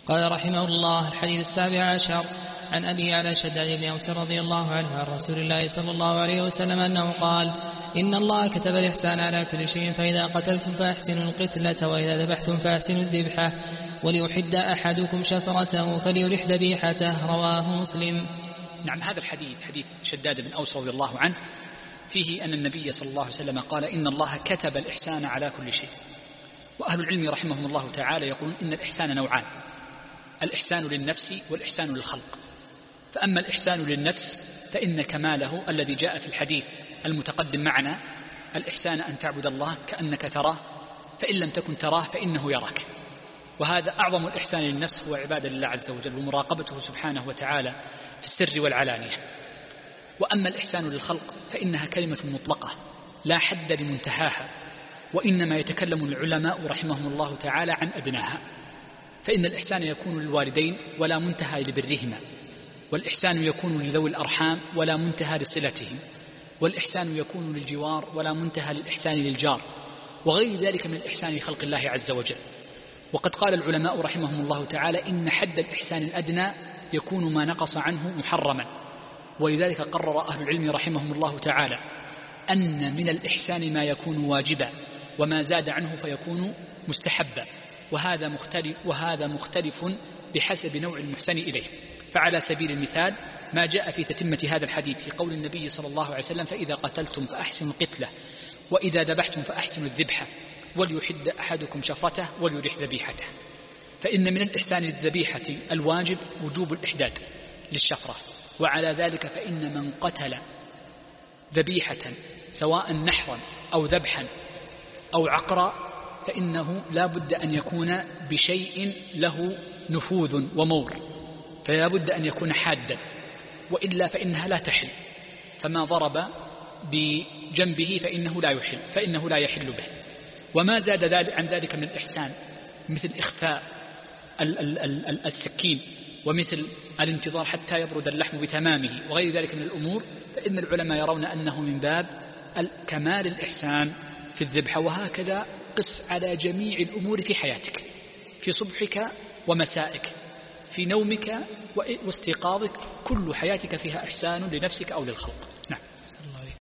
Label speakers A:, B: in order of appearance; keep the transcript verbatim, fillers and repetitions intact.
A: قال رحمه الله: الحديث السابع عشر عن أبي على شداد بن أوس رضي الله عنه عن رسول الله صلى الله عليه وسلم أنه قال: إن الله كتب الإحسان على كل شيء، فإذا قتلتم فأحسنوا القتلة، وإذا ذبحتم فأحسنوا الذبحة، وليحد أحدكم شفرته فليرح ذبيحته. رواه مسلم.
B: نعم، هذا الحديث حديث شداد بن أوس رضي الله عنه فيه أن النبي صلى الله عليه وسلم قال: إن الله كتب الإحسان على كل شيء. وأهل العلم رحمهم الله تعالى يقولون إن الإحسان نوعان: الإحسان للنفس والإحسان للخلق. فأما الإحسان للنفس فإن كماله الذي جاء في الحديث المتقدم معنا: الإحسان أن تعبد الله كأنك تراه، فإن لم تكن تراه فإنه يراك. وهذا أعظم الإحسان للنفس، هو عبادة لله عز وجل ومراقبته سبحانه وتعالى في السر والعلانية. وأما الإحسان للخلق فإنها كلمة مطلقة لا حد لمنتهاها، وإنما يتكلم العلماء رحمهم الله تعالى عن أدناها. فإن الإحسان يكون للوالدين ولا منتهى لبرهما، والإحسان يكون لذوي الأرحام ولا منتهى لصلتهم، والإحسان يكون للجوار ولا منتهى للإحسان للجار، وغير ذلك من الإحسان لخلق الله عز وجل. وقد قال العلماء رحمهم الله تعالى: إن حد الإحسان الأدنى يكون ما نقص عنه محرما. ولذلك قرر أهل العلم رحمهم الله تعالى أن من الإحسان ما يكون واجبا، وما زاد عنه فيكون مستحبا، وهذا مختلف, وهذا مختلف بحسب نوع المحسن إليه. فعلى سبيل المثال ما جاء في تتمة هذا الحديث في قول النبي صلى الله عليه وسلم: فإذا قتلتم فأحسنوا القتلة، وإذا ذبحتم فأحسنوا الذبحة، وليحد أحدكم شفرته وليرح ذبيحته. فإن من الإحسان للذبيحة الواجب وجوب الإحداد للشفرة، وعلى ذلك فإن من قتل ذبيحة سواء نحرا أو ذبحا أو عقرا فإنه لا بد أن يكون بشيء له نفوذ ومور، فلا بد أن يكون حادا، وإلا فإنها لا تحل. فما ضرب بجنبه فإنه لا يحل فإنه لا يحل به. وما زاد ذلك عن ذلك من الإحسان مثل إخفاء السكين، ومثل الانتظار حتى يبرد اللحم بتمامه، وغير ذلك من الأمور، فإن العلماء يرون أنه من باب كمال الإحسان في الذبح. وهكذا قس على جميع الأمور في حياتك، في صبحك ومسائك، في نومك واستيقاظك، كل حياتك فيها إحسان لنفسك أو للخلق.